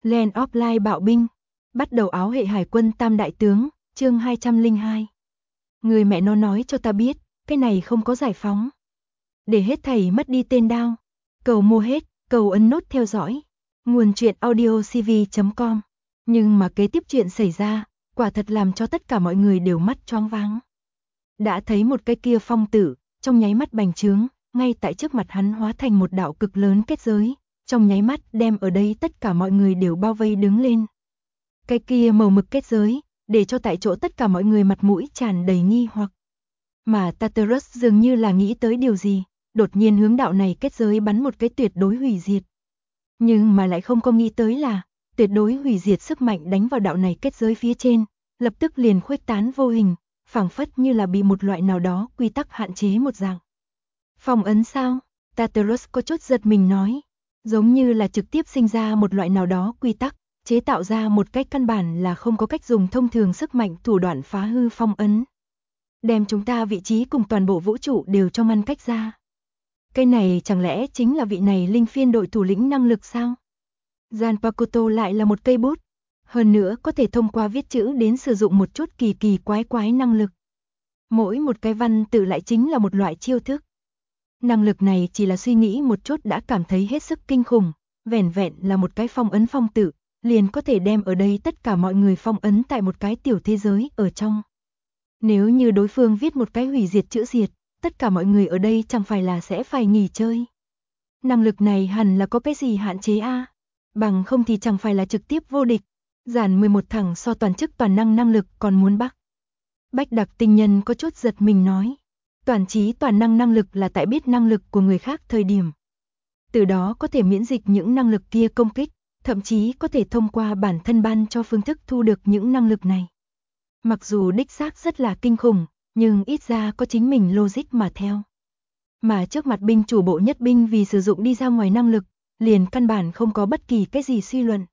Land of Light bạo binh. Bắt đầu áo hệ hải quân tam đại tướng, chương 202. Người mẹ nó nói cho ta biết, cái này không có giải phóng. Để hết thảy mất đi tên đao. Cầu mua hết, cầu ấn nút theo dõi. Nguồn truyện audiocv.com. Nhưng mà kế tiếp chuyện xảy ra, quả thật làm cho tất cả mọi người đều mắt choáng váng. Đã thấy một cái kia phong tử, trong nháy mắt bành trướng, ngay tại trước mặt hắn hóa thành một đạo cực lớn kết giới, trong nháy mắt đem ở đây tất cả mọi người đều bao vây đứng lên. Cái kia màu mực kết giới, để cho tại chỗ tất cả mọi người mặt mũi tràn đầy nghi hoặc. Mà Tartarus dường như là nghĩ tới điều gì, đột nhiên hướng đạo này kết giới bắn một cái tuyệt đối hủy diệt. Nhưng mà lại không có nghĩ tới là, tuyệt đối hủy diệt sức mạnh đánh vào đạo này kết giới phía trên, lập tức liền khuếch tán vô hình, phảng phất như là bị một loại nào đó quy tắc hạn chế một dạng. Phong ấn sao? Tartarus có chút giật mình nói, giống như là trực tiếp sinh ra một loại nào đó quy tắc, chế tạo ra một cách căn bản là không có cách dùng thông thường sức mạnh thủ đoạn phá hư phong ấn. Đem chúng ta vị trí cùng toàn bộ vũ trụ đều cho ngăn cách ra. Cái này chẳng lẽ chính là vị này linh phiên đội thủ lĩnh năng lực sao? Zanpakuto lại là một cây bút. Hơn nữa có thể thông qua viết chữ đến sử dụng một chút kỳ kỳ quái năng lực. Mỗi một cái văn tự lại chính là một loại chiêu thức. Năng lực này chỉ là suy nghĩ một chút đã cảm thấy hết sức kinh khủng, vẻn vẹn là một cái phong ấn phong tự, liền có thể đem ở đây tất cả mọi người phong ấn tại một cái tiểu thế giới ở trong. Nếu như đối phương viết một cái hủy diệt chữ diệt, tất cả mọi người ở đây chẳng phải là sẽ phải nghỉ chơi. Năng lực này hẳn là có cái gì hạn chế a? Bằng không thì chẳng phải là trực tiếp vô địch. Giản 11 thẳng so toàn chức toàn năng năng lực còn muốn bắt. Bách Đặc Tinh Nhân có chút giật mình nói. Toàn trí toàn năng năng lực là tại biết năng lực của người khác thời điểm. Từ đó có thể miễn dịch những năng lực kia công kích, thậm chí có thể thông qua bản thân ban cho phương thức thu được những năng lực này. Mặc dù đích xác rất là kinh khủng, nhưng ít ra có chính mình logic mà theo. Mà trước mặt binh chủ bộ nhất binh vì sử dụng đi ra ngoài năng lực, liền căn bản không có bất kỳ cái gì suy luận.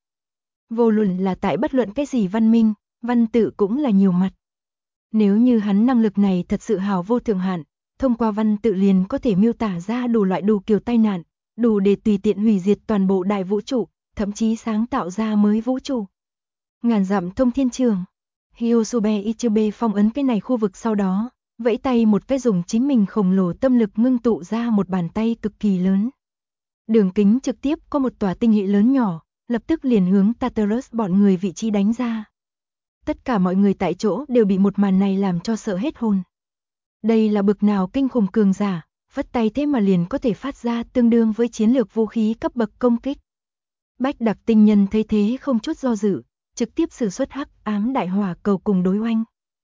Vô luận là tại bất luận cái gì văn minh, văn tự cũng là nhiều mặt. Nếu như hắn năng lực này thật sự hào vô thượng hạn, thông qua văn tự liền có thể miêu tả ra đủ loại đủ kiểu tai nạn, đủ để tùy tiện hủy diệt toàn bộ đại vũ trụ, thậm chí sáng tạo ra mới vũ trụ. Ngàn dặm thông thiên trường, Hyosobe Ichibei phong ấn cái này khu vực sau đó, vẫy tay một cái dùng chính mình khổng lồ tâm lực ngưng tụ ra một bàn tay cực kỳ lớn. Đường kính trực tiếp có một tòa tinh hệ lớn nhỏ, lập tức liền hướng Tartarus bọn người vị trí đánh ra. Tất cả mọi người tại chỗ đều bị một màn này làm cho sợ hết hồn. Đây là bực nào kinh khủng cường giả, vất tay thế mà liền có thể phát ra tương đương với chiến lược vũ khí cấp bậc công kích. Bách Đặc Tinh Nhân thấy thế không chút do dự, trực tiếp sử xuất hắc ám đại hỏa cầu cùng đối oanh.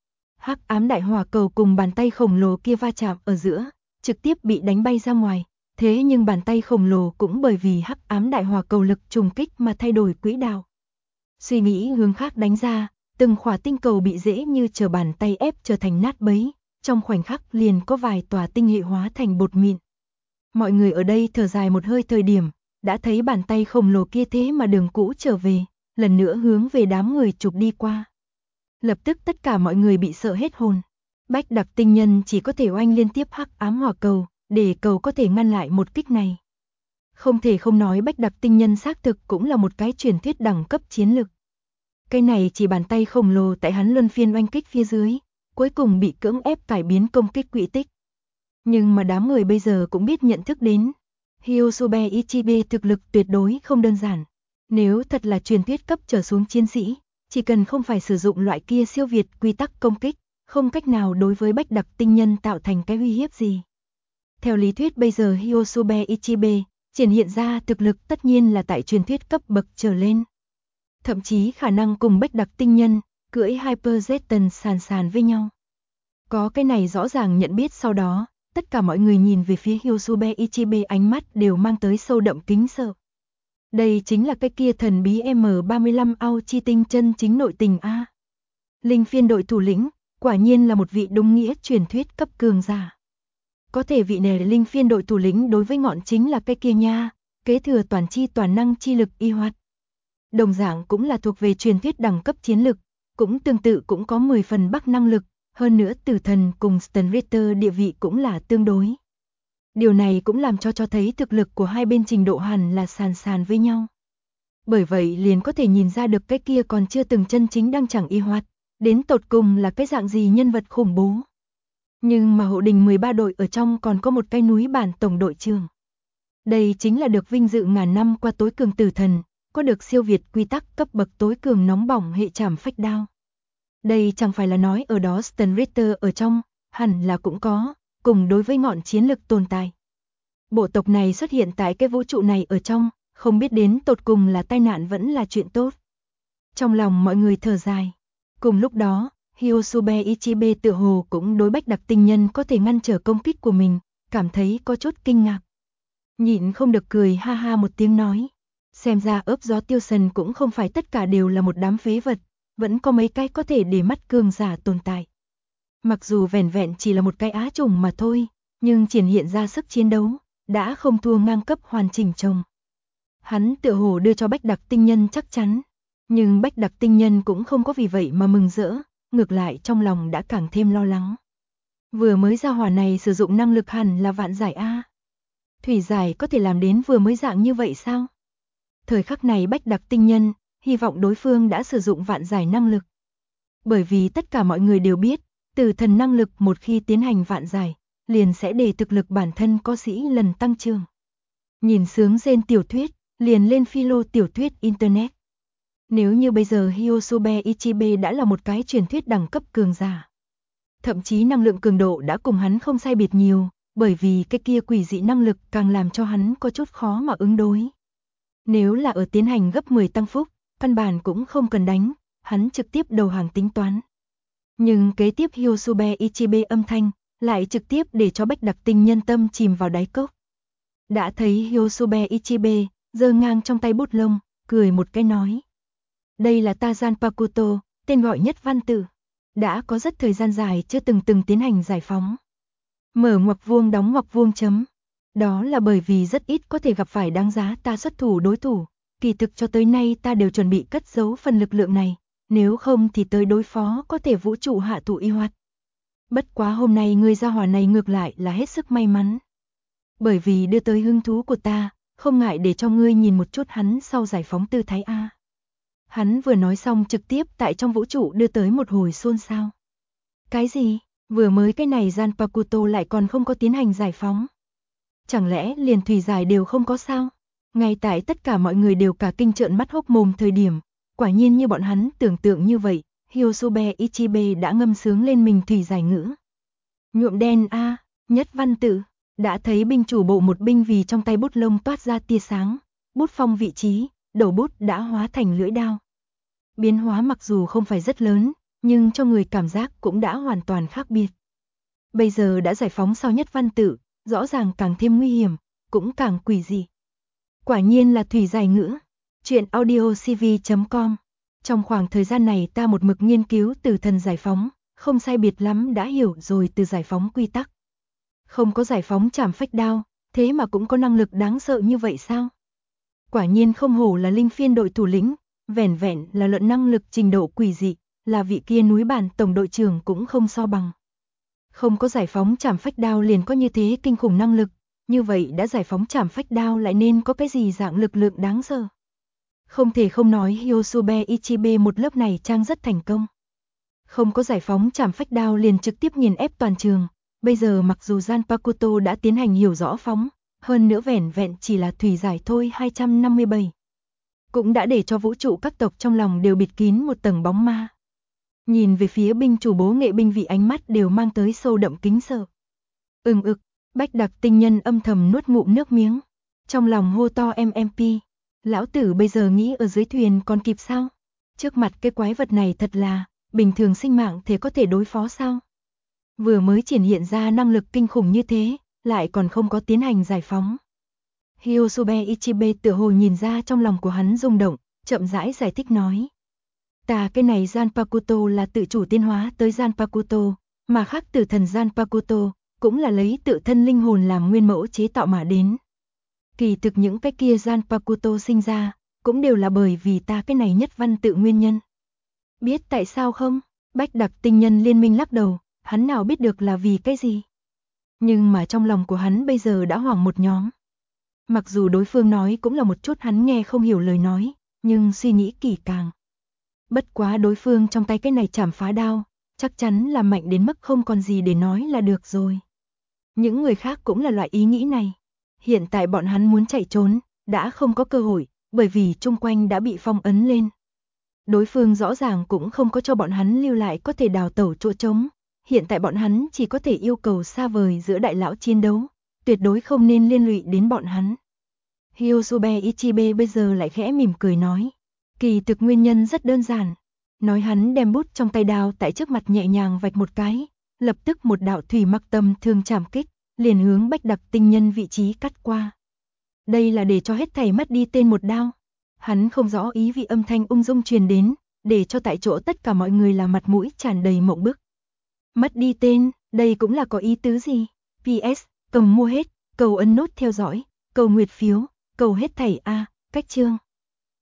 Hắc ám đại hỏa cầu cùng bàn tay khổng lồ kia va chạm ở giữa, trực tiếp bị đánh bay ra ngoài. Thế nhưng bàn tay khổng lồ cũng bởi vì hắc ám đại hỏa cầu lực trùng kích mà thay đổi quỹ đạo. Suy nghĩ hướng khác đánh ra, từng khỏa tinh cầu bị dễ như trở bàn tay ép trở thành nát bấy, trong khoảnh khắc liền có vài tòa tinh hệ hóa thành bột mịn. Mọi người ở đây thở dài một hơi thời điểm, đã thấy bàn tay khổng lồ kia thế mà đường cũ trở về, lần nữa hướng về đám người chụp đi qua. Lập tức tất cả mọi người bị sợ hết hồn. Bách Đặc Tinh Nhân chỉ có thể oanh liên tiếp hắc ám hỏa cầu, để cầu có thể ngăn lại một kích này. Không thể không nói Bách Đặc Tinh Nhân xác thực cũng là một cái truyền thuyết đẳng cấp chiến lực. Cái này chỉ bàn tay khổng lồ tại hắn luân phiên oanh kích phía dưới, cuối cùng bị cưỡng ép cải biến công kích quỹ tích. Nhưng mà đám người bây giờ cũng biết nhận thức đến, Hyosobe Ichibei thực lực tuyệt đối không đơn giản. Nếu thật là truyền thuyết cấp trở xuống chiến sĩ, chỉ cần không phải sử dụng loại kia siêu việt quy tắc công kích, không cách nào đối với Bách Đặc Tinh Nhân tạo thành cái uy hiếp gì. Theo lý thuyết bây giờ Hyosobe Ichibei triển hiện ra thực lực tất nhiên là tại truyền thuyết cấp bậc trở lên. Thậm chí khả năng cùng Bách Đặc Tinh Nhân cưỡi Hyper Zeton sàn với nhau. Có cái này rõ ràng nhận biết sau đó, tất cả mọi người nhìn về phía Hyosobe Ichibei ánh mắt đều mang tới sâu đậm kính sợ. Đây chính là cái kia thần bí M35 Ao Chi Tinh chân chính nội tình a. Linh phiên đội thủ lĩnh, quả nhiên là một vị đúng nghĩa truyền thuyết cấp cường giả. Có thể vị này linh phiên đội thủ lĩnh đối với ngọn chính là cái kia nha, kế thừa toàn chi toàn năng chi lực y hoạt. Đồng dạng cũng là thuộc về truyền thuyết đẳng cấp chiến lực, cũng tương tự cũng có 10 phần bắc năng lực, hơn nữa tử thần cùng Stenritter địa vị cũng là tương đối. Điều này cũng làm cho thấy thực lực của hai bên trình độ hẳn là sàn với nhau. Bởi vậy liền có thể nhìn ra được cái kia còn chưa từng chân chính đăng chẳng y hoạt, đến tột cùng là cái dạng gì nhân vật khủng bố. Nhưng mà hộ đình 13 đội ở trong còn có một cái núi bản tổng đội trưởng. Đây chính là được vinh dự ngàn năm qua tối cường tử thần, có được siêu việt quy tắc cấp bậc tối cường nóng bỏng hệ trảm phách đao. Đây chẳng phải là nói ở đó Stan Ritter ở trong, hẳn là cũng có, cùng đối với ngọn chiến lực tồn tại. Bộ tộc này xuất hiện tại cái vũ trụ này ở trong, không biết đến tột cùng là tai nạn vẫn là chuyện tốt. Trong lòng mọi người thở dài. Cùng lúc đó, Hyosuke Ichibe tựa hồ cũng đối Bách Đặc Tinh Nhân có thể ngăn trở công kích của mình, cảm thấy có chút kinh ngạc. Nhịn không được cười ha ha một tiếng nói. Xem ra ớp gió tiêu sần cũng không phải tất cả đều là một đám phế vật, vẫn có mấy cái có thể để mắt cường giả tồn tại. Mặc dù vẻn vẹn chỉ là một cái á trùng mà thôi, nhưng triển hiện ra sức chiến đấu, đã không thua ngang cấp hoàn chỉnh chồng. Hắn tựa hồ đưa cho Bách Đặc Tinh Nhân chắc chắn, nhưng Bách Đặc Tinh Nhân cũng không có vì vậy mà mừng rỡ, ngược lại trong lòng đã càng thêm lo lắng. Vừa mới ra hỏa này sử dụng năng lực hẳn là vạn giải A. Thủy giải có thể làm đến vừa mới dạng như vậy sao? Thời khắc này Bách Đặc Tinh Nhân, hy vọng đối phương đã sử dụng vạn giải năng lực. Bởi vì tất cả mọi người đều biết, tử thần năng lực một khi tiến hành vạn giải, liền sẽ để thực lực bản thân có sĩ lần tăng trưởng. Nhìn sướng rên tiểu thuyết, liền lên philo tiểu thuyết Internet. Nếu như bây giờ Hyosuke Ichibe đã là một cái truyền thuyết đẳng cấp cường giả. Thậm chí năng lượng cường độ đã cùng hắn không sai biệt nhiều, bởi vì cái kia quỷ dị năng lực càng làm cho hắn có chút khó mà ứng đối. Nếu là ở tiến hành gấp 10 tăng phúc, căn bản cũng không cần đánh, hắn trực tiếp đầu hàng tính toán. Nhưng kế tiếp Hyosuke Ichibe âm thanh, lại trực tiếp để cho Bách Đặc Tinh Nhân tâm chìm vào đáy cốc. Đã thấy Hyosuke Ichibe, giơ ngang trong tay bút lông, cười một cái nói. Đây là ta Zanpakuto, tên gọi nhất văn tự. Đã có rất thời gian dài chưa từng tiến hành giải phóng. Mở ngoặc vuông đóng ngoặc vuông chấm. Đó là bởi vì rất ít có thể gặp phải đáng giá ta xuất thủ đối thủ. Kỳ thực cho tới nay ta đều chuẩn bị cất giấu phần lực lượng này. Nếu không thì tới đối phó có thể vũ trụ hạ thủ y hoạt. Bất quá hôm nay người gia hỏa này ngược lại là hết sức may mắn. Bởi vì đưa tới hứng thú của ta, không ngại để cho ngươi nhìn một chút hắn sau giải phóng tư thái A. Hắn vừa nói xong trực tiếp tại trong vũ trụ đưa tới một hồi xôn xao. Cái gì? Vừa mới cái này Zanpakuto lại còn không có tiến hành giải phóng. Chẳng lẽ liền thủy giải đều không có sao? Ngay tại tất cả mọi người đều cả kinh trợn mắt hốc mồm thời điểm, quả nhiên như bọn hắn tưởng tượng như vậy, Hyosuke Ichibe đã ngâm sướng lên mình thủy giải ngữ. Nhuộm đen A, nhất văn tự, đã thấy binh chủ bộ một binh vì trong tay bút lông toát ra tia sáng, bút phong vị trí, đầu bút đã hóa thành lưỡi đao. Biến hóa mặc dù không phải rất lớn, nhưng cho người cảm giác cũng đã hoàn toàn khác biệt. Bây giờ đã giải phóng sau nhất văn tự, rõ ràng càng thêm nguy hiểm, cũng càng quỷ dị. Quả nhiên là thủy giải ngữ. Chuyện audiocv.com. Trong khoảng thời gian này ta một mực nghiên cứu từ thần giải phóng, không sai biệt lắm đã hiểu rồi từ giải phóng quy tắc. Không có giải phóng trảm phách đao, thế mà cũng có năng lực đáng sợ như vậy sao? Quả nhiên không hổ là linh phiên đội thủ lĩnh, vẻn vẹn là luận năng lực trình độ quỷ dị, là vị kia núi bản tổng đội trưởng cũng không so bằng. Không có giải phóng trảm phách đao liền có như thế kinh khủng năng lực, như vậy đã giải phóng trảm phách đao lại nên có cái gì dạng lực lượng đáng sợ. Không thể không nói Hyosuke Ichibe một lớp này trang rất thành công. Không có giải phóng trảm phách đao liền trực tiếp nghiền ép toàn trường, bây giờ mặc dù Zanpakuto đã tiến hành hiểu rõ phóng, hơn nữa vẻn vẹn chỉ là thủy giải thôi 257. Cũng đã để cho vũ trụ các tộc trong lòng đều bịt kín một tầng bóng ma. Nhìn về phía binh chủ bố nghệ binh vị ánh mắt đều mang tới sâu đậm kính sợ. Ực, Bách Đặc Tinh Nhân âm thầm nuốt ngụm nước miếng. Trong lòng hô to MMP. Lão tử bây giờ nghĩ ở dưới thuyền còn kịp sao? Trước mặt cái quái vật này thật là, bình thường sinh mạng thế có thể đối phó sao? Vừa mới triển hiện ra năng lực kinh khủng như thế, lại còn không có tiến hành giải phóng. Hyosuke Ichibe tựa hồ nhìn ra trong lòng của hắn rung động, chậm rãi giải thích nói. Ta cái này Zanpakuto là tự chủ tiến hóa tới Zanpakuto, mà khác tử thần Zanpakuto, cũng là lấy tự thân linh hồn làm nguyên mẫu chế tạo mà đến. Kỳ thực những cái kia Zanpakuto sinh ra, cũng đều là bởi vì ta cái này nhất văn tự nguyên nhân. Biết tại sao không? Bách Đặc Tinh Nhân liên minh lắc đầu, hắn nào biết được là vì cái gì. Nhưng mà trong lòng của hắn bây giờ đã hoảng một nhóm. Mặc dù đối phương nói cũng là một chút hắn nghe không hiểu lời nói, nhưng suy nghĩ kỹ càng. Bất quá đối phương trong tay cái này chảm phá đao, chắc chắn là mạnh đến mức không còn gì để nói là được rồi. Những người khác cũng là loại ý nghĩ này. Hiện tại bọn hắn muốn chạy trốn, đã không có cơ hội, bởi vì chung quanh đã bị phong ấn lên. Đối phương rõ ràng cũng không có cho bọn hắn lưu lại có thể đào tẩu chỗ trống. Hiện tại bọn hắn chỉ có thể yêu cầu xa vời giữa đại lão chiến đấu, tuyệt đối không nên liên lụy đến bọn hắn. Hyosobe Ichibe bây giờ lại khẽ mỉm cười nói. Kỳ thực nguyên nhân rất đơn giản. Nói hắn đem bút trong tay đao tại trước mặt nhẹ nhàng vạch một cái, lập tức một đạo thủy mặc tầm thương chạm kích, liền hướng Bách Đặc tinh nhân vị trí cắt qua. Đây là để cho hết thảy mất đi tên một đao. Hắn không rõ ý vị âm thanh ung dung truyền đến, để cho tại chỗ tất cả mọi người là mặt mũi tràn đầy mộng bức. Mất đi tên, đây cũng là có ý tứ gì? PS, cầm mua hết, cầu ấn nút theo dõi, cầu nguyệt phiếu, cầu hết thảy a, cách chương.